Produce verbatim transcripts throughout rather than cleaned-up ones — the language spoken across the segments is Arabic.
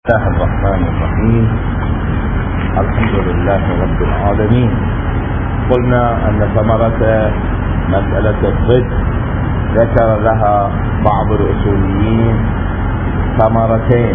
الله الرحمن الرحيم. الحمد لله رب العالمين. قلنا أن ثمرة مسألة الضد ذكر لها بعض الأصوليين ثمرتين.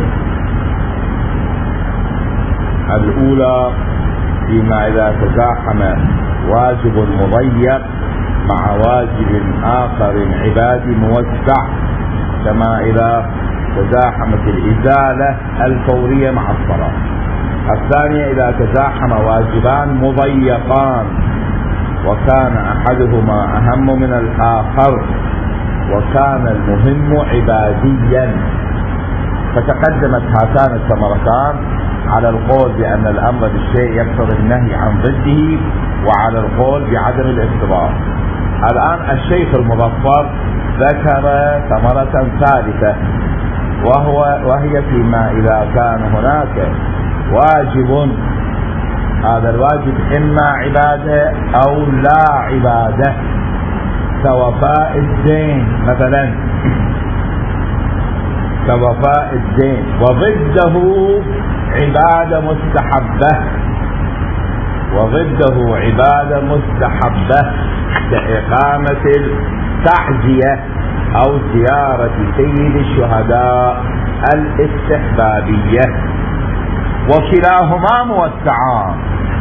الأولى فيما إذا تزاحم واجب مضيق مع واجب آخر عبادي موسع، كما إذا تزاحمت الإزالة الفورية مع الصلاة. الثانية إذا تزاحم واجبان مضيقان وكان أحدهما أهم من الآخر وكان المهم عباديا، فتقدمت هاتان الثمرتان على القول بأن الأمر بالشيء يقتضي النهي عن ضده، وعلى القول بعدم الاقتضاء. الآن الشيخ المظفر ذكر ثمرة ثالثة، وهو وهي فيما إذا كان هناك واجب، هذا الواجب إما عبادة أو لا عبادة، كوفاء الدين مثلا، كوفاء الدين، وضده عبادة مستحبة، وضده عبادة مستحبة كإقامة التعزية أو زيارة سيد الشهداء الاستحبابية، وكلاهما موسعان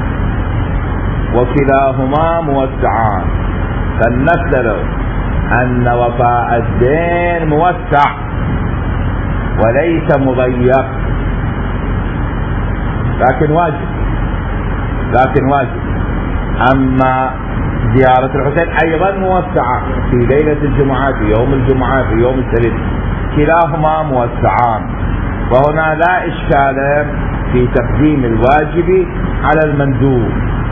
وكلاهما موسعان فلنفترض أن وفاء الدين موسع وليس مضيق، لكن واجب لكن واجب أما زيارة الحسين أيضا موسعة في ليلة الجمعة، في يوم الجمعة، في يوم السبت، كلاهما موسعان. وهنا لا إشكال في تقديم الواجب على المندوب،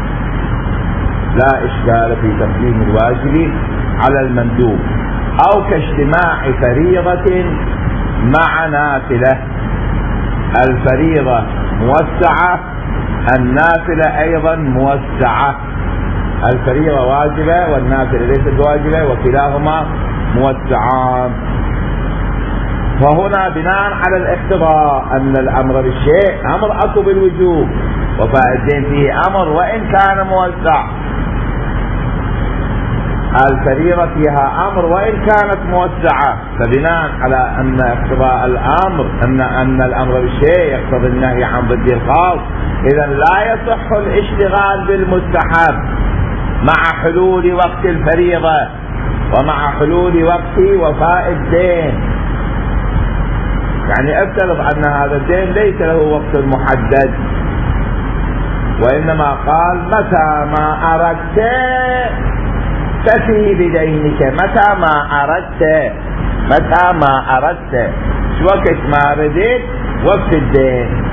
لا إشكال في تقديم الواجب على المندوب، أو كاجتماع فريضة مع نافلة. الفريضة موسعة، النافلة أيضا موسعة، الفريضة واجبة والنافلة ليست واجبة، وكلاهما موسعان. وهنا بناء على الاقتضاء أن الأمر بالشيء أمر أكو بالوجوب، وفاء الدين فيه أمر وإن كان موسع، الفريضة فيها أمر وإن كانت موسعة، فبناء على أن اقتضاء الأمر أن أن الأمر بالشيء يقتضي النهي عن ضد الخاص، إذا لا يصح الاشتغال بالمستحب مع حلول وقت الفريضة ومع حلول وقت وفاء الدين. يعني افترض أن هذا الدين ليس له وقت محدد، وإنما قال متى ما أردت ففي بدينك، متى ما أردت متى ما أردت وقت ما رديت وقت الدين،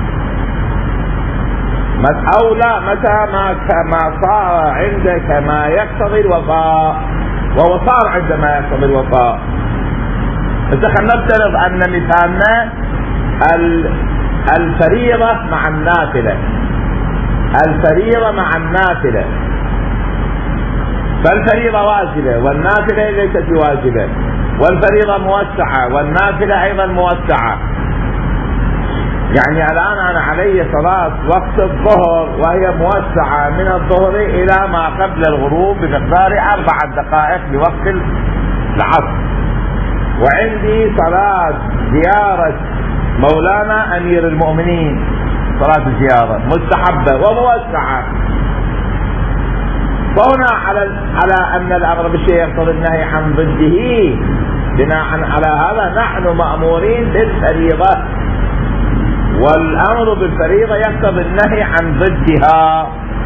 أو لا متى ما ما صار عندك ما يقتضي الوفاء، وهو صار عندما يقتضي الوفاء. خلينا نفترض أن مثالنا الفريضة مع النافلة، الفريضة مع النافلة، فالفريضة واجبة والنافلة ليست واجبة، والفريضة موسعة والنافلة أيضا موسعة. يعني الآن أنا علي صلاة وقت الظهر وهي موسعة من الظهر إلى ما قبل الغروب بمقدار أربع دقائق لوقت العصر، وعندي صلاة زيارة مولانا أمير المؤمنين، صلاة الزيارة مستحبة وموسعة. فهنا على على أن الأمر بالشيء يقتضي النهي عن ضده، بناء على هذا نحن مأمورين بالفريضة، والأمر بالفريضة يقتضي النهي عن ضدها.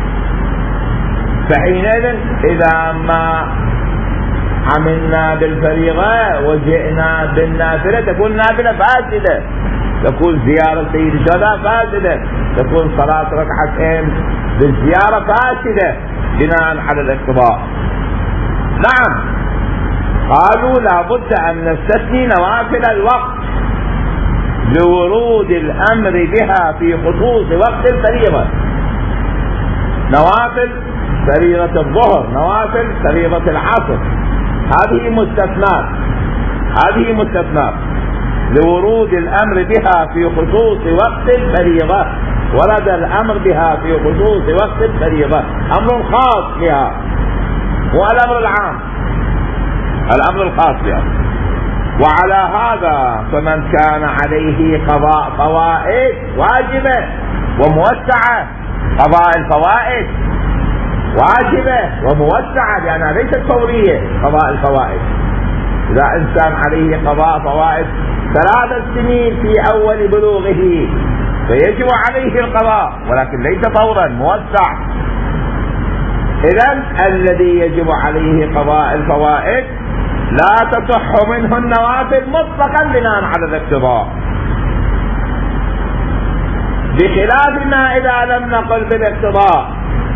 فحينئذ إذا ما عملنا بالفريضة وجئنا بالنافلة تكون نافلة فاسدة، تكون زيارة سيد الشهداء فاسدة، تكون صلاة ركعتين بالزيارة فاسدة بناء على الاقتضاء. نعم، قالوا لابد أن نستثني نوافل الوقت لورود الأمر بها في خصوص وقت الفريضة، نوافل فريضة الظهر، نوافل فريضة العصر، هذه مستثنات هذه مستثنات لورود الأمر بها في خصوص وقت الفريضة، ورد الأمر بها في خصوص وقت الفريضة، أمر خاص بها، هو الأمر العام، الأمر الخاص بها. وعلى هذا فمن كان عليه قضاء فوائد واجبة وموسعة، قضاء الفوائد واجبة وموسعة لأنها ليست فورية. قضاء الفوائد إذا إنسان عليه قضاء فوائد ثلاث سنين في أول بلوغه فيجب عليه القضاء، ولكن ليس فورا، موسع. إذن الذي يجب عليه قضاء الفوائد لا تصح منه النوافل مطلقا بناء على الاقتضاء، بخلاف ما إذا لم نقل بالاقتضاء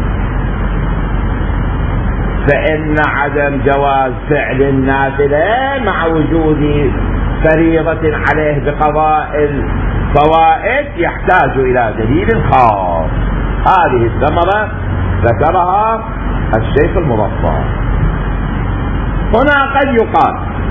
فإن عدم جواز فعل النافلة مع وجود فريضة عليه بقضاء الفوائد يحتاج إلى دليل خاص. هذه الثمرة ذكرها الشيخ المظفر. هنا قد يقال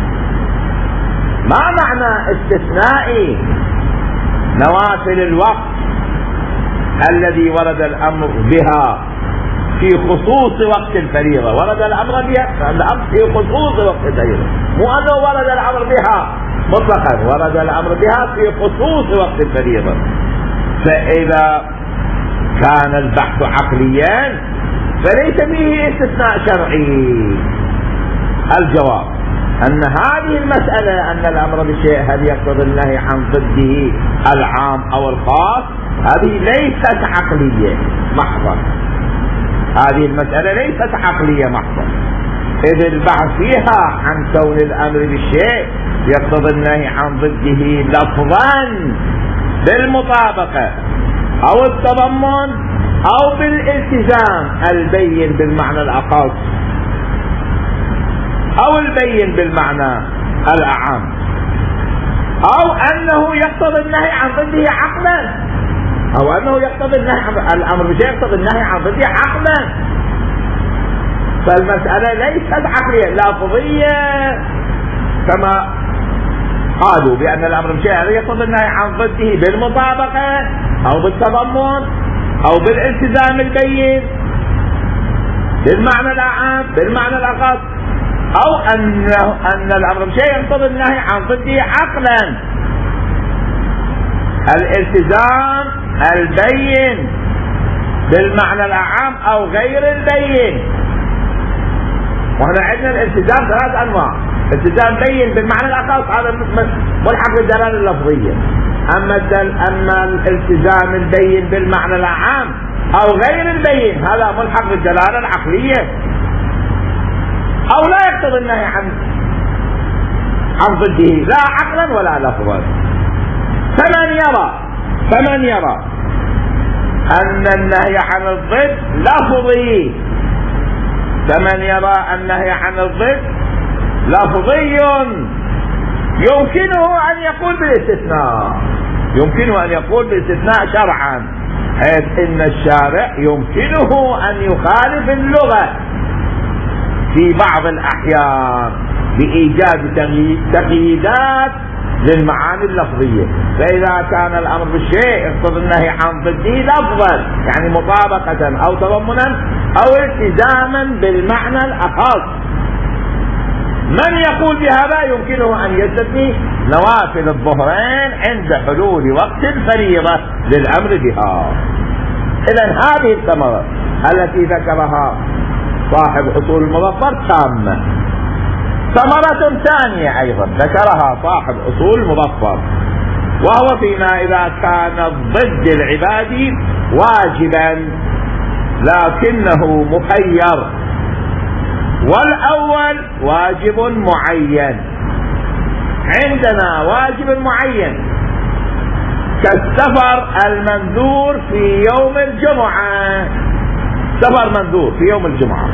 ما معنى استثناء نوافل الوقت الذي ورد الأمر بها في خصوص وقت الفريضة؟ ورد الأمر بها الأمر في خصوص وقت الفريضة، مو أنه ورد الأمر بها مطلقا، ورد الأمر بها في خصوص وقت الفريضة. فإذا كان البحث عقليا فليس فيه استثناء شرعي. الجواب أن هذه المسألة أن الأمر بشيء هل يقتضي النهي عن ضده العام أو الخاص، هذه ليست عقلية محضة. هذه المسألة ليست عقلية محضة، إذ البحث فيها عن كون الأمر بالشيء يقتضي النهي عن ضده لفظا بالمطابقة أو التضمن أو بالالتزام البين بالمعنى الأخص أو البين بالمعنى الأعم، أو أنه يقتضي النهي عن ضده عقلا، أو أنه يقتضي النهي عن الأمر بشيء يقتضي النهي عن ضده عقلا. فالمسألة ليست عقلية لفظية كما قالوا بأن الأمر بشيء يقتضي النهي عن ضده بالمطابقة أو بالتضمن أو بالالتزام البين بالمعنى الأعم بالمعنى الأخص، أو أنه أن الأمر بشيء يقتضي النهي عن ضده عقلا، الالتزام البين بالمعنى الأعم أو غير البين. وهنا عندنا الالتزام ثلاث أنواع: التزام بين بالمعنى الأخص هذا ملحق بالدلالة اللفظية، أما أما الالتزام البين بالمعنى العام أو غير البين هذا ملحق بالدلالة العقلية، أو لا يقتضي النهي عن عن ضده لا عقلا ولا لفظا. فمن يرى فمن يرى أن النهي عن الضد لفظي فمن يرى النهي عن الضد لفظي يمكنه أن يقول بالاستثناء، يمكنه أن يقول بالاستثناء شرعا، حيث إن الشارع يمكنه أن يخالف اللغة في بعض الأحيان بإيجاد تقييدات للمعاني اللفظية. فإذا كان الأمر بالشيء يقتضي النهي عن ضده لفظا يعني مطابقة أو تضمنا أو التزاما بالمعنى الأخص، من يقول بهذا يمكنه أن يستثني نوافل الظهرين عند حلول وقت الفريضة للأمر بها. إذن هذه الثمرة التي ذكرها صاحب أصول المظفر تامة. ثمرة ثانية أيضا ذكرها صاحب أصول المظفر، وهو فيما إذا كان ضد العباد واجبا لكنه مخير، والأول واجب معين. عندنا واجب معين كالسفر المنذور في يوم الجمعة، سفر منذور في يوم الجمعة.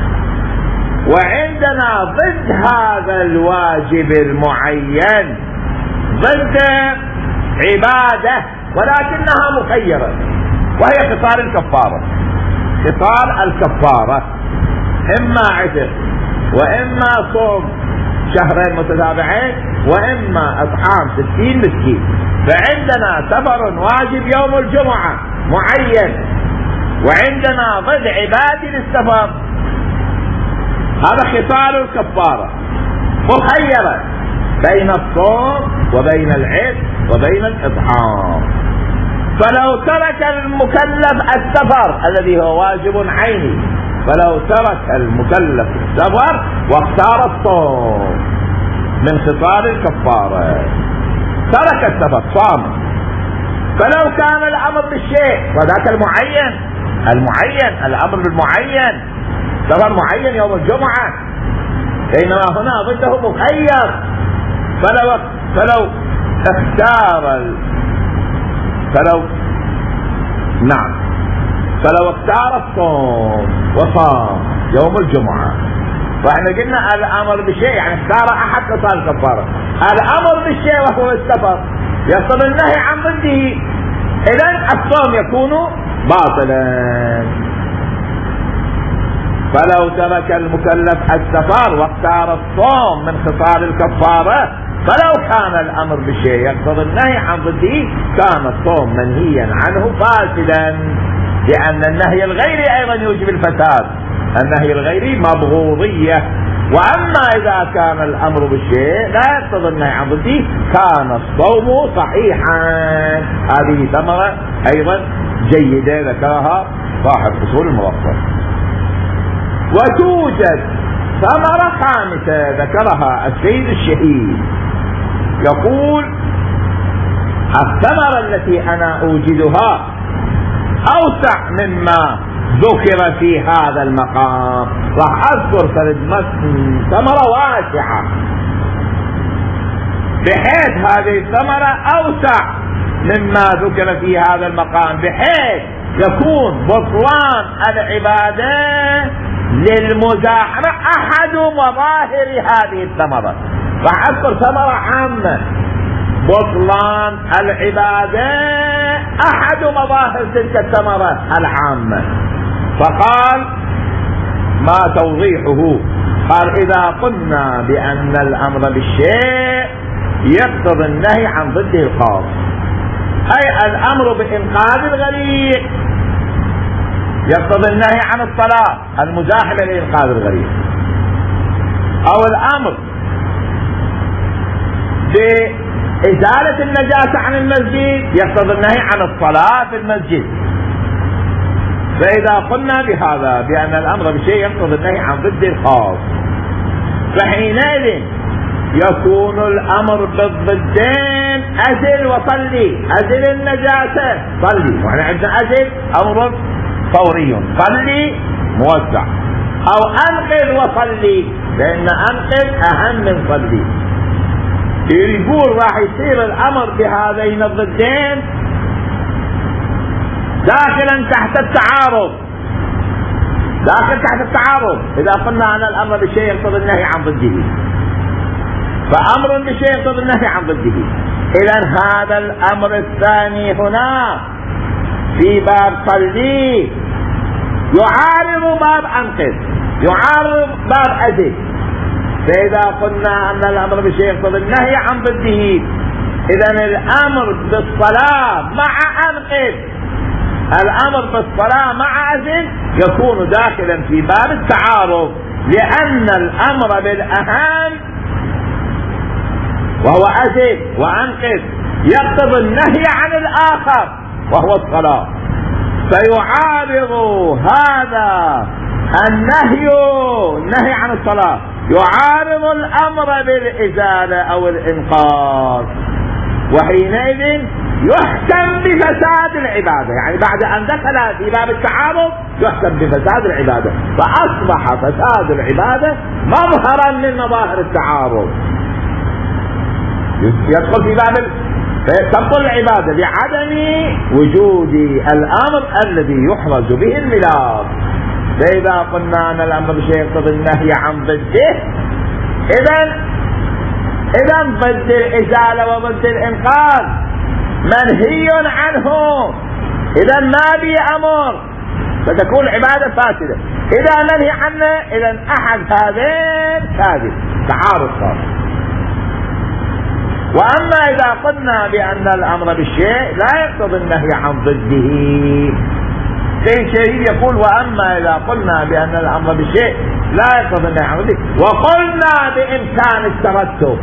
وعندنا ضد هذا الواجب المعين ضد عبادة ولكنها مخيرة، وهي قصار الكفارة. قصار الكفارة إما عتق وإما صوم شهرين متتابعين، وإما إطعام ستين مسكين. فعندنا سفر واجب يوم الجمعة معين، وعندنا ضد عبادي للسفر، هذا خصال الكفارة مخيرة بين الصوم وبين العتق وبين الإطعام. فلو ترك المكلف السفر الذي هو واجب عيني، فلو ترك المكلف السفر واختار الصوم من خصال الكفارة، ترك السفر صام، فلو كان الأمر بالشيء وذاك المعين المعين الأمر بالمعين سفر معين يوم الجمعة، بينما هنا ضده مخير. فلو فلو اختار ال... فلو نعم فلو اختار الصوم وصام يوم الجمعة، فاحنا قلنا الامر بشيء يعني اختار احد خصال الكفارة، الامر بالشيء وهو السفر يقتضي النهي عن ضده، اذن الصوم يكون باطلا. فلو ترك المكلف السفر واختار الصوم من خصال الكفارة، فلو كان الامر بشيء يقتضي النهي عن ضده كان الصوم منهيا عنه فاسدا، لان النهي الغيري ايضا يوجب الفساد، النهي الغيري مبغوضية. واما اذا كان الامر بالشيء لا يقتضي النهي عن ضده كان الصوم صحيحا. هذه ثمرة ايضا جيدة ذكرها صاحب اصول الموفق. وتوجد ثمرة خامسة ذكرها السيد الشهيد، يقول الثمرة التي أنا أوجدها أوسع مما ذكر في هذا المقام، راح أذكر ثمرة واسعة بحيث هذه الثمرة أوسع مما ذكر في هذا المقام، بحيث يكون بطلان العبادة للمزاحمة أحد مظاهر هذه الثمرة. راح أذكر ثمرة عامة، بطلان العبادة أحد مظاهر تلك الثمرة العامة. فقال ما توضيحه؟ قال إذا قلنا بأن الأمر بالشيء يقتضي النهي عن ضده الخاص، أي الأمر بإنقاذ الغريق يقتضي النهي عن الصلاة المزاحمة لإنقاذ الغريق، أو الأمر بإزالة النجاسة عن المسجد يقتضي النهي عن الصلاة في المسجد. فإذا قلنا بهذا بأن الأمر بشيء يقتضي النهي عن ضد الخاص، فحينئذ يكون الأمر بالضدين أزل وصلي، أزل النجاسة صلي، وإحنا عندنا أزل أمر فوري، صلي موسع، أو أنقذ وصلي، لأن أنقذ أهم من صلي. يقول راح يصير الأمر بهذين الضدين داخلا تحت التعارض، داخل تحت التعارض. إذا قلنا أن الأمر بشيء يقتضي النهي عن ضده، فأمر بشيء يقتضي النهي عن ضده، إذن هذا الأمر الثاني هنا في باب صلي يعارض باب أنقذ، يعارض باب أزل. فإذا قلنا أن الأمر بشيء يقتضي النهي عن ضده، إذن الأمر بالصلاة مع أنقذ، الأمر بالصلاة مع أزل يكون داخلا في باب التعارض، لأن الأمر بالأهم وهو أزل وأنقذ يقتضي النهي عن الآخر وهو الصلاة، فيعارض هذا النهي النهي عن الصلاة يعارض الأمر بالإزالة أو الإنقاذ، وحينئذ يحكم بفساد العبادة. يعني بعد أن دخل في باب التعارض يحكم بفساد العبادة، فأصبح فساد العبادة مظهرا من مظاهر التعارض، يدخل في باب تبطل العبادة بعدم وجود الأمر الذي يحرز به الملاك. فإذا قلنا أن الأمر بشيء يقتضي النهي عن ضده، إذن إذن ضد الإزالة وضد الإنقاذ منهي عنه، إذن ما بي أمر فتكون العبادة فاسدة. إذا منهي عنه إذا أحد هذين كاذب، تعارض صار. وأما إذا قلنا بأن الأمر بالشيء لا يقتضي النهي عن ضده، شيء شديد يقول وأما إذا قلنا بأن الأمر بالشيء لا يقتضي النهي عن ضده وقلنا بإمكان الترتب،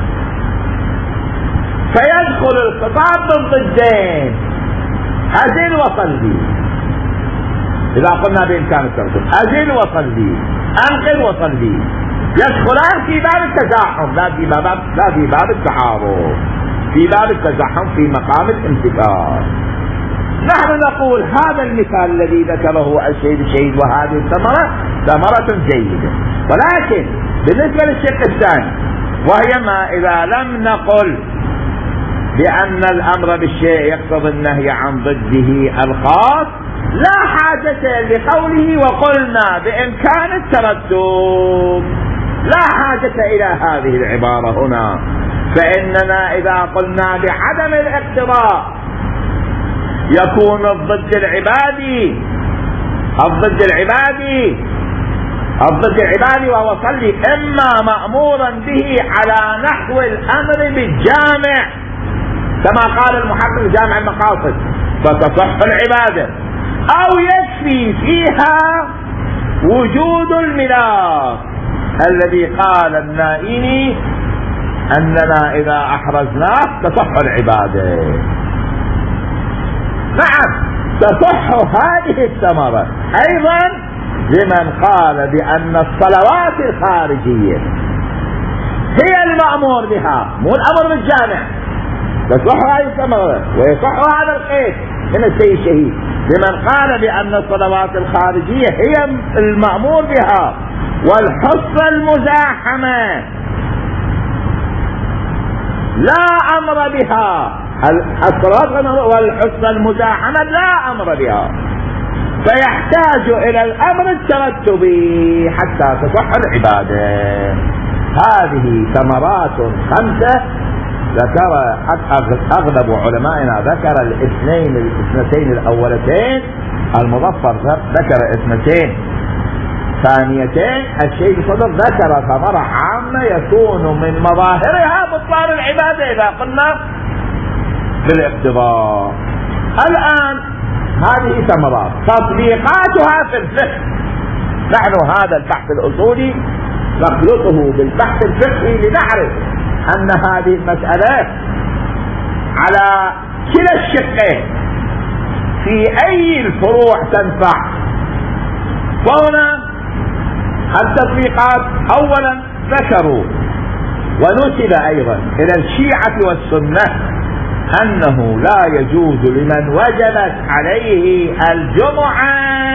فيدخل الخطاب بالضدين أزل وصلي. إذا قلنا بإمكان الترتب أزل وصلي، أنقل وصلي، يدخلان في باب التزاحم لا في باب لا في باب التعارض، في باب التزاحم في مقام الامتثال. نحن نقول هذا المثال الذي ذكره الشهيد الشهيد وهذه الثمرة ثمرة جيدة، ولكن بالنسبة للشق الثاني وهي ما إذا لم نقل بأن الأمر بالشيء يقتضي النهي عن ضده الخاص لا حاجة لقوله وقلنا بإمكان الترتب، لا حاجة إلى هذه العبارة هنا. فإننا إذا قلنا بعدم الاقتضاء يكون الضد العبادي الضد العبادي الضد العبادي وهو صلي إما مأمورا به على نحو الأمر بالجامع كما قال المحقق جامع المقاصد فتصح العبادة، أو يكفي فيها وجود الملاك الذي قال النائني أننا إذا أحرزناه تصح العبادة. نعم تصح هذه الثمرة أيضا لمن قال بأن الصلوات الخارجية هي المأمور بها مو الأمر بالجامع، تصح هذه الثمرة ويصح هذا القيد من السيد الشهيد لمن قال بأن الصلوات الخارجية هي المأمور بها والحصة المزاحمة لا أمر بها، الصلوات والحصة المزاحمة لا أمر بها، فيحتاج إلى الأمر الترتبي حتى تصح العبادة. هذه ثمرات خمسة ذكر أغلب علمائنا ذكر الاثنين الاثنتين الأولتين، المظفر ذكر اثنتين ثانيتين، الشيخ صدر ذكر ثمرة عامة يكون من مظاهرها بطلان العبادة إذا قلنا بالاقتضاء. الآن هذه ثمرات تطبيقاتها في الفقه. نحن هذا البحث الأصولي نخلطه بالبحث الفقهي لنعرف أن هذه المسألة على كلا الشقين في أي الفروع تنفع. وهنا التطبيقات أولا ذكروا ونسب أيضا إلى الشيعة والسنة أنه لا يجوز لمن وجبت عليه الجمعة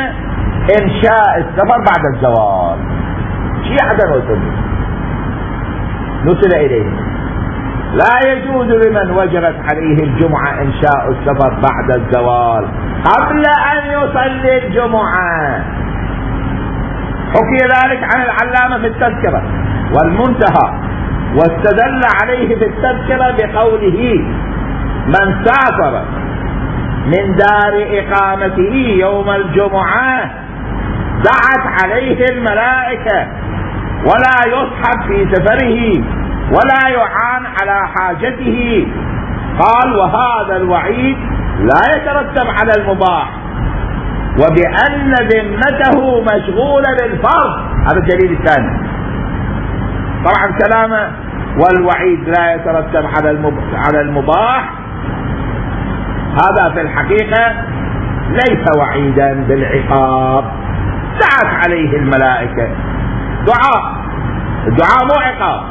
إنشاء السفر بعد الزوال. شيعة وسنة نسب إليه لا يجوز لمن وجبت عليه الجمعة إنشاء السفر بعد الزوال قبل أن يصلي الجمعة. حكي ذلك عن العلامة في التذكرة والمنتهى، واستدل عليه في التذكرة بقوله من سافر من دار إقامته يوم الجمعة دعت عليه الملائكة ولا يصحب في سفره ولا يعان على حاجته. قال وهذا الوعيد لا يترتب على المباح وبأن ذمته مشغولة بالفرض. هذا الدليل الثاني. طبعا كلامه والوعيد لا يترتب على المباح هذا في الحقيقة ليس وعيدا بالعقاب. دعت عليه الملائكة دعاء، الدعاء مو عقاب،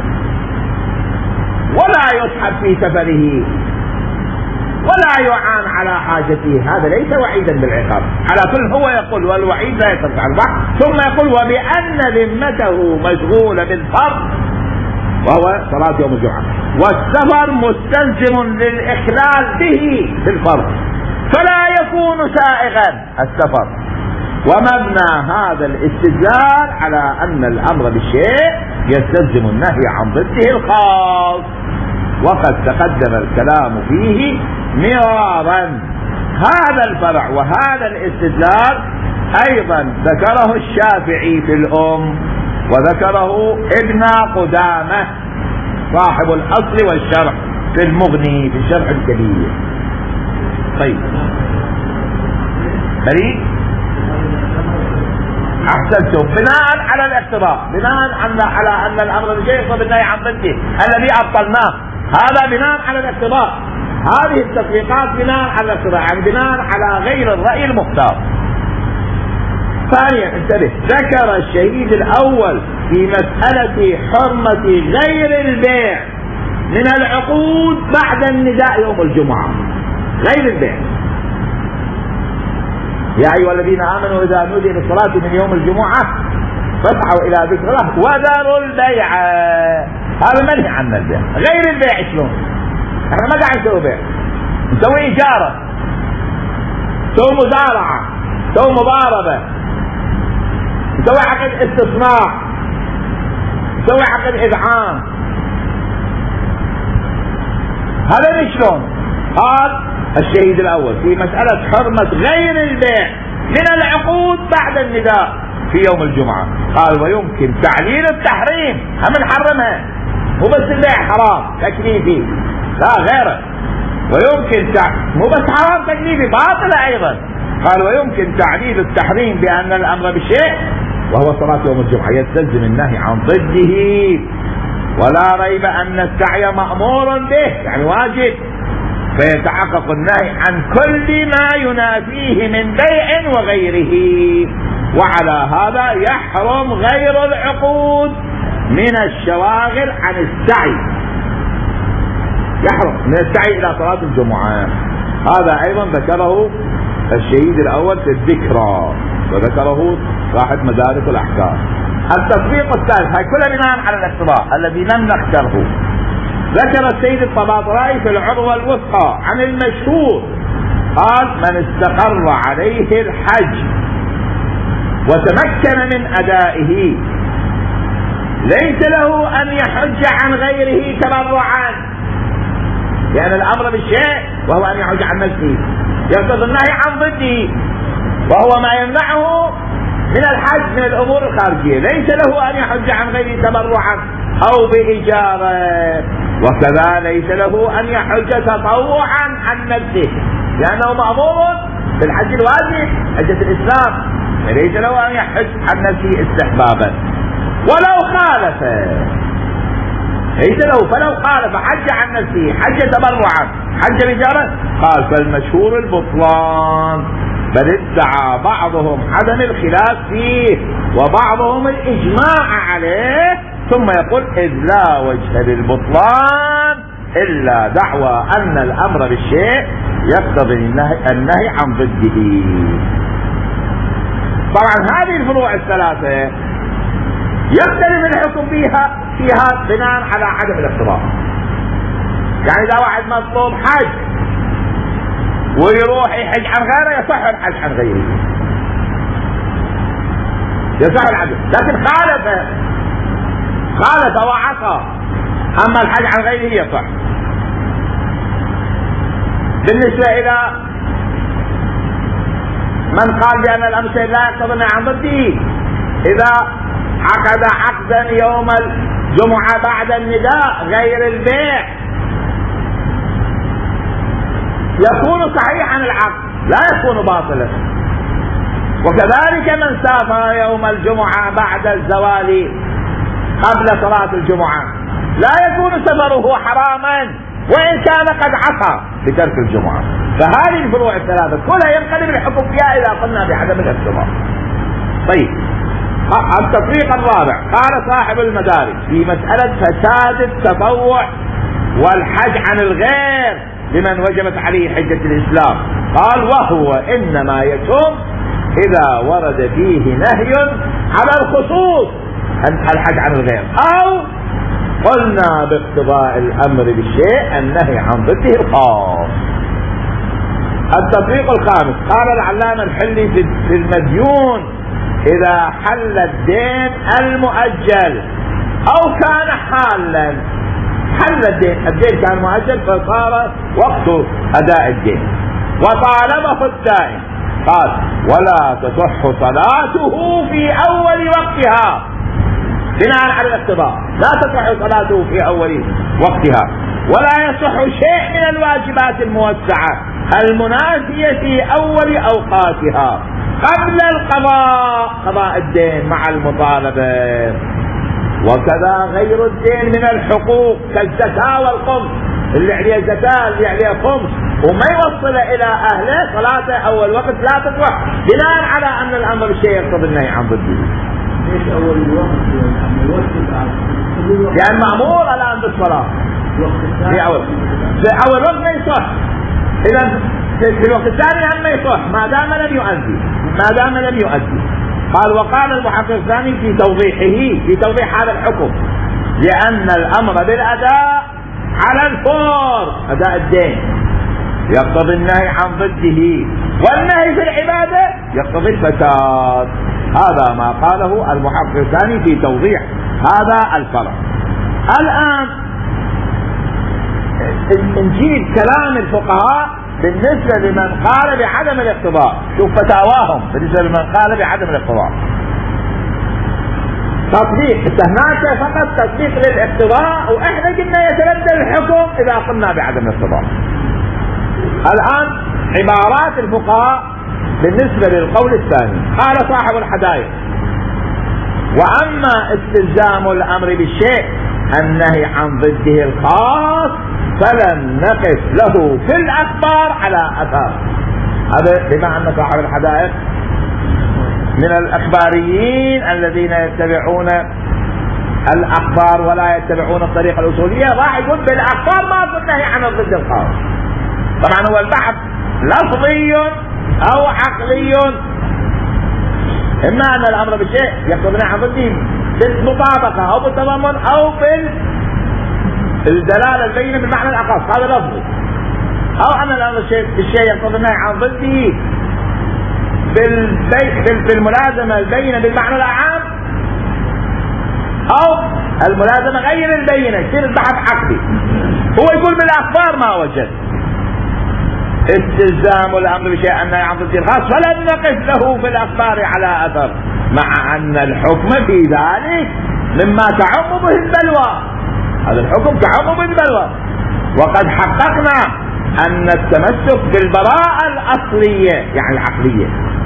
ولا يصحب في سفره ولا يعان على حاجته، هذا ليس وعيدا بالعقاب. على كل هو يقول والوعيد لا يترتب على البحث، ثم يقول وبأن ذمته مشغولة بالفرض وهو صلاة يوم الجمعة، والسفر مستلزم للإخلال به بالفرض فلا يكون سائغا السفر. ومبنى هذا الاستدلال على أن الأمر بالشيء يستلزم النهي عن ضده الخاص، وقد تقدم الكلام فيه مرارا. هذا الفرع وهذا الاستدلال أيضا ذكره الشافعي في الأم، وذكره ابن قدامة صاحب الأصل والشرح في المغني في الشرح الكبير. طيب بريء أحسنتم. بناء على الاقتضاء، بناء على أن الأمر بالشيء يقتضي النهي عن ضده الذي أبطلناه، هذا بناء على الاقتضاء. هذه التطبيقات بناء على الاقتضاء، يعني بناء على غير الرأي المختار. ثانيا انتبه، ذكر الشهيد الأول في مسألة حرمة غير البيع من العقود بعد النداء يوم الجمعة، غير البيع. يا أيها الذين آمنوا إذا نودي للصلاة من يوم الجمعة فاسعوا إلى ذكر الله وذروا البيع. هذا منهي عن البيع. غير البيع شلون؟ احنا ما قاعد نسوي بيع، نسوي إجارة، نسوي مزارعة، نسوي مضاربة، نسوي عقد استصناع، نسوي عقد إذعان. هذا شلون؟ قال الشهيد الأول في مسألة حرمة غير البيع من العقود بعد النداء في يوم الجمعة، قال ويمكن تعليل التحريم، هم نحرمها مو بس البيع حرام تكليفي، لا غيره، ويمكن تع... مو بس حرام تكليفي باطل أيضا، قال ويمكن تعليل التحريم بأن الأمر بالشيء وهو صلاة يوم الجمعة يستلزم النهي عن ضده، ولا ريب أن السعي مأمور به يعني واجب، فيتحقق النهي عن كل ما ينافيه من بيع وغيره، وعلى هذا يحرم غير العقود من الشواغل عن السعي، يحرم من السعي إلى صلاة الجمعة. هذا أيضا ذكره الشهيد الأول في الذكرى، وذكره صاحب مدارك الأحكام. التطبيق الثالث هاي كلها بناء على الاقتضاء الذي لم نختره. ذكر السيد الطباطبائي في العروة الوثقى عن المشهور قال من استقر عليه الحج وتمكن من أدائه ليس له أن يحج عن غيره تبرعا، لأن الأمر بالشيء وهو أن يحج عن نفسه يقتضي النهي عن ضده، وهو ما يمنعه من الحج من الأمور الخارجية، ليس له أن يحج عن غيره تبرعا أو بإجارة، وكذا ليس له أن يحج تطوعا عن نفسه لأنه مأمور بالحج الواجب حجة الإسلام، فليس له أن يحج عن نفسه استحبابا. ولو خالف ليس له فلو خالف حج عن نفسه حج تبرعا حج بإجارة قال فالمشهور البطلان، بل ادعى بعضهم عدم الخلاف فيه وبعضهم الإجماع عليه، ثم يقول إذ لا وجه للبطلان إلا دعوى أن الأمر بالشيء يقتضي النهي, النهي عن ضده. طبعا هذه الفروع الثلاثة يختلف الحكم فيها فيها بناء على عدم الاقتضاء. يعني إذا واحد مطلوب حج ويروح يحج عن غيره يصح الحج عن غيره، يصح الحج، لكن خالف خالف وعصى، أما الحج عن غيره يصح. بالنسبة إلى من قال بأن الأمر لا يقتضي عن ضده، إذا عقد عقدا يوم الجمعة بعد النداء غير البيع يكون صحيحا العقد لا يكون باطلا، وكذلك من سافر يوم الجمعة بعد الزوال قبل صلاة الجمعة لا يكون سفره حراما وإن كان قد عصى بترك الجمعة. فهذه الفروع الثلاثة كلها ينقلب الحكم فيها إذا قلنا بعدم الاقتضاء. طيب التطبيق الرابع قال صاحب المدارك في مسألة فساد التطوع والحج عن الغير لمن وجبت عليه حجة الإسلام، قال وهو إنما يتم إذا ورد فيه نهي على الخصوص الحج عن الغير، أو قلنا باقتضاء الأمر بالشيء النهي عن ضده الخاص. التطبيق الخامس قال العلامة الحلي في المديون إذا حل الدين المؤجل أو كان حالا، حل الدين الدين كان مؤجل فصار وقت أداء الدين، وطالبه الدائن قال ولا تصح صلاته في أول وقتها بناء على الاقتضاء، لا تصح صلاته في أول وقتها، ولا يصح شيء من الواجبات الموسعة المنافية في أول أوقاتها قبل القضاء، قضاء الدين مع المطالبة. وكذا غير الدين من الحقوق كالزكاة والخمس، اللي عليه زكاة اللي عليه خمس وما يوصل إلى أهله صلاته أول وقت لا تصح بناء على أن الأمر بالشيء يقتضي النهي عن ضده. ليش أول الوقت؟ يعني مأمور الآن بالصلاة في أول في أول وقت ما يصح، إذا في الوقت الثاني هم ما يصح ما دام لم يؤدي ما دام لم يؤدي. قال وقال المحقق الثاني في توضيحه في توضيح هذا الحكم لأن الأمر بالأداء على الفور أداء الدين يقتضي النهي عن ضده، والنهي في العبادة يقتضي الفساد. هذا ما قاله المحقق الثاني في توضيح هذا الفرع. الآن نجيب كلام الفقهاء بالنسبة لمن قال بعدم الاقتضاء. شوف فتاواهم بالنسبة لمن قال بعدم الاقتضاء. تطبيق هناك فقط تطبيق للاقتضاء، واحنا قلنا يتبدل الحكم اذا قلنا بعدم الاقتضاء. الان عبارات الفقهاء بالنسبة للقول الثاني. قال صاحب الحدائق واما استلزام الامر بالشيء النهي عن ضده الخاص فلن نقف له في الاخبار على اثار. هذا بما ان صاحب الحدائق من الاخباريين الذين يتبعون الاخبار ولا يتبعون الطريقة الاصولية، راح يقول بالاخبار ما في النهي عن الضد الخاص. طبعا هو البحث لفظي او عقلي، اما ان الامر بالشيء يقتضي عن ضده بالمطابقة او بالتضمن او بالدلالة البينة بالمعنى الاخص، هذا لفظي، او ان الامر بالشيء يقتضي النهي عن ضده بالملازمة البينة بالمعنى العام او الملازمة غير البينة، يصير البحث عقلي. هو يقول بالاخبار ما وجد استلزام الامر بشيء النهي عن ضده الخاص فلن نقف له في الاخبار على اثر، مع ان الحكم في ذلك مما تعم به البلوى. هذا الحكم تعم به البلوى، وقد حققنا ان التمسك بالبراءة الاصلية يعني العقلية،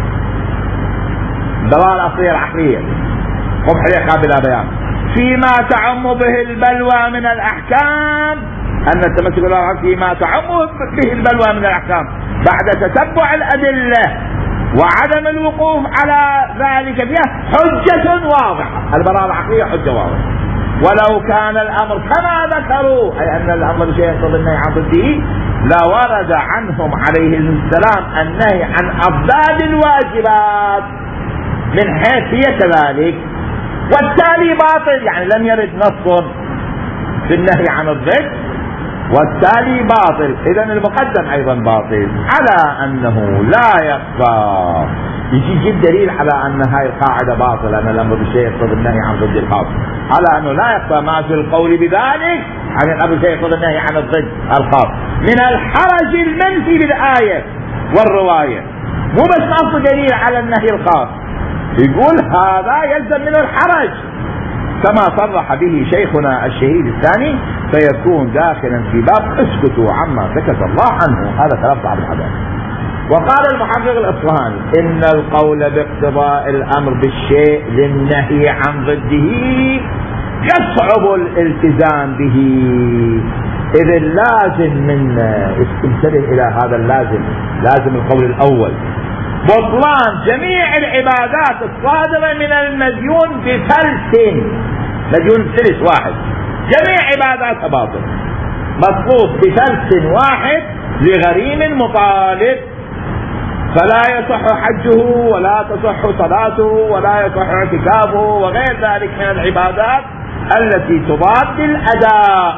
البراءة الاصلية العقلية قبح العقاب بلا بيان فيما تعم به البلوى من الاحكام، ان التمسك بالبراءة فيما تعم به البلوى من الاحكام بعد تتبع الادلة وعدم الوقوف على ذلك فيها حجة واضحة. البراءة العقلية حجة واضحة، ولو كان الامر كما ذكروا اي ان الامر بشيء يقتضي النهي عن ضده لا ورد عنهم عليه السلام النهي عن افضال الواجبات من حيث هي كذلك، والتالي باطل، يعني لم يرد نص في النهي عن الضد والتالي باطل، اذا المقدم ايضا باطل، على انه لا يخفى. يجي يجيب دليل على ان هاي القاعدة باطلة، ان الامر بالشيء يقتضي النهي عن ضد الخاص، على انه لا يخفى ما في القول بذلك عن الامر بالشيء يقتضي النهي عن الضد الخاص من الحرج المنفي بالآية والرواية. مو بس نص دليل على النهي الخاص، يقول هذا يلزم منه الحرج كما صرح به شيخنا الشهيد الثاني، فيكون داخلا في باب اسكتوا عما سكت الله عنه. هذا كلام صاحب الحدائق. وقال المحقق الأصفهاني إن القول باقتضاء الأمر بالشيء للنهي عن ضده يصعب الالتزام به، إذ اللازم منا انتبه إلى هذا اللازم، لازم القول الأول بطلان جميع العبادات الصادرة من المديون بفلس، مديون بفلس واحد جميع عبادات باطل، مطلوب بفلس واحد لغريم مطالب، فلا يصح حجه ولا تصح صلاته ولا يصح اعتكافه وغير ذلك من العبادات التي تضاد الأداء.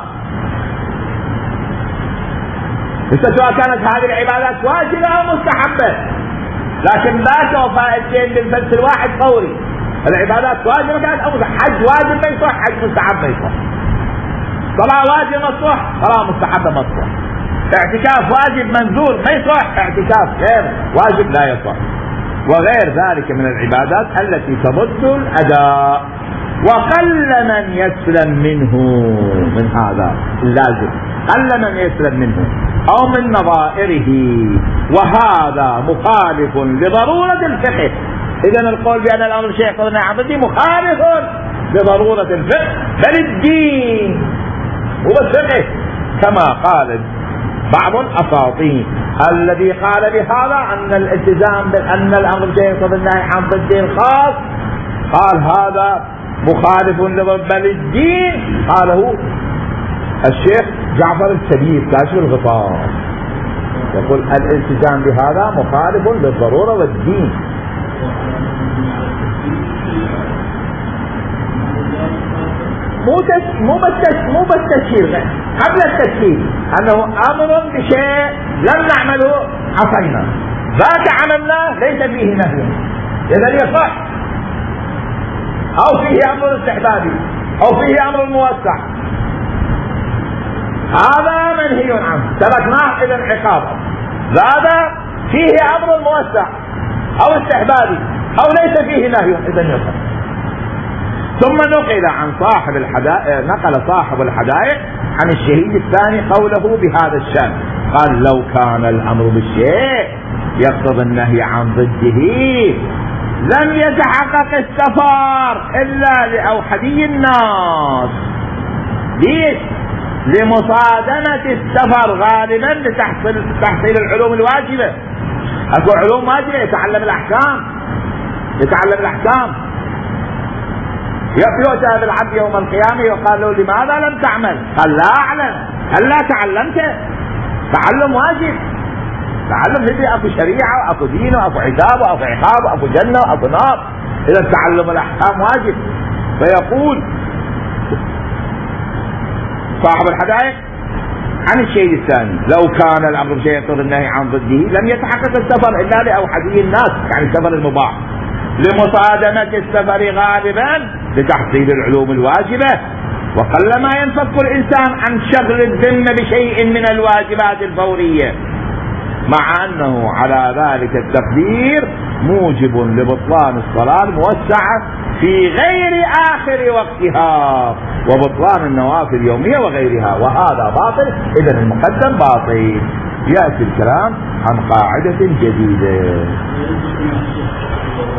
سواء كانت هذه العبادات واجبة أو مستحبة، لكن لا وفاء الدين بالفلس الواحد فوري. العبادات واجبة كانت أو حج واجب ما يصح، حج مستحب ما يصح، صلاة واجب مصح، صلاة مستحبة مصح. اعتكاف واجب منزول ما يصح، اعتكاف غير واجب لا يصح. وغير ذلك من العبادات التي تمد الأداء. وقل من يسلم منه من هذا اللازم، قل من يسلم منه أو من نظائره، وهذا مخالف لضرورة الفقه. إذن القول بأن الأمر الشيء يقتضي عن ضده مخالف لضرورة الفقه بل الدين والفقه، كما قال بعض الأساطين الذي قال بهذا أن الالتزام بأن الأمر الشيء يقتضي النهي عن ضده الخاص، قال هذا مخالف لضرورة الدين. قاله الشيخ جعفر الكبير كاشف الغطاء، يقول الالتزام بهذا مخالف للضرورة والدين. مو تس... مو بس مو بس تسهيل، قبل التسهيل انه امر بشيء لم نعمله عصينا، ذاك عملناه ليس فيه نهي اذا يصح، او فيه امر استحبابي او فيه امر موسع، هذا منهي عنه تركناه اذا عقابا. هذا فيه امر موسع او استحبابي او ليس فيه نهي اذا يصح. ثم نقل عن صاحب الحدائق، نقل صاحب الحدائق عن الشهيد الثاني قوله بهذا الشأن، قال لو كان الأمر بالشيء يقتضي النهي عن ضده لم يتحقق السفر إلا لأوحدي الناس. ليش؟ لمصادمة السفر غالبا لتحصيل تحصيل العلوم الواجبة. أكو علوم واجبة، يتعلم الأحكام يتعلم الأحكام يؤتى بالعبد يوم القيامة وقال له لماذا لم تعمل؟ قال لا أعلم. هل لا تعلمت؟ تعلم واجب، تعلم هذي أكو شريعة وأكو دين وأكو عتاب وأكو عقاب وأكو جنة وأكو نار، إذا تعلم الأحكام واجب. فيقول صاحب الحدائق عن الشيء الثاني لو كان الأمر بشيء يقتضي النهي عن ضده لم يتحقق السفر إلا لأوحدي الناس، يعني السفر المباح، لمصادمة السفر غالبا لتحصيل العلوم الواجبة. وقلما ينفك الإنسان عن شغل الذمة بشيء من الواجبات الفورية، مع أنه على ذلك التقدير موجب لبطلان الصلاة الموسعة في غير آخر وقتها وبطلان النوافل اليومية وغيرها، وهذا باطل. إذن المقدم باطل. يأتي الكلام عن قاعدة جديدة.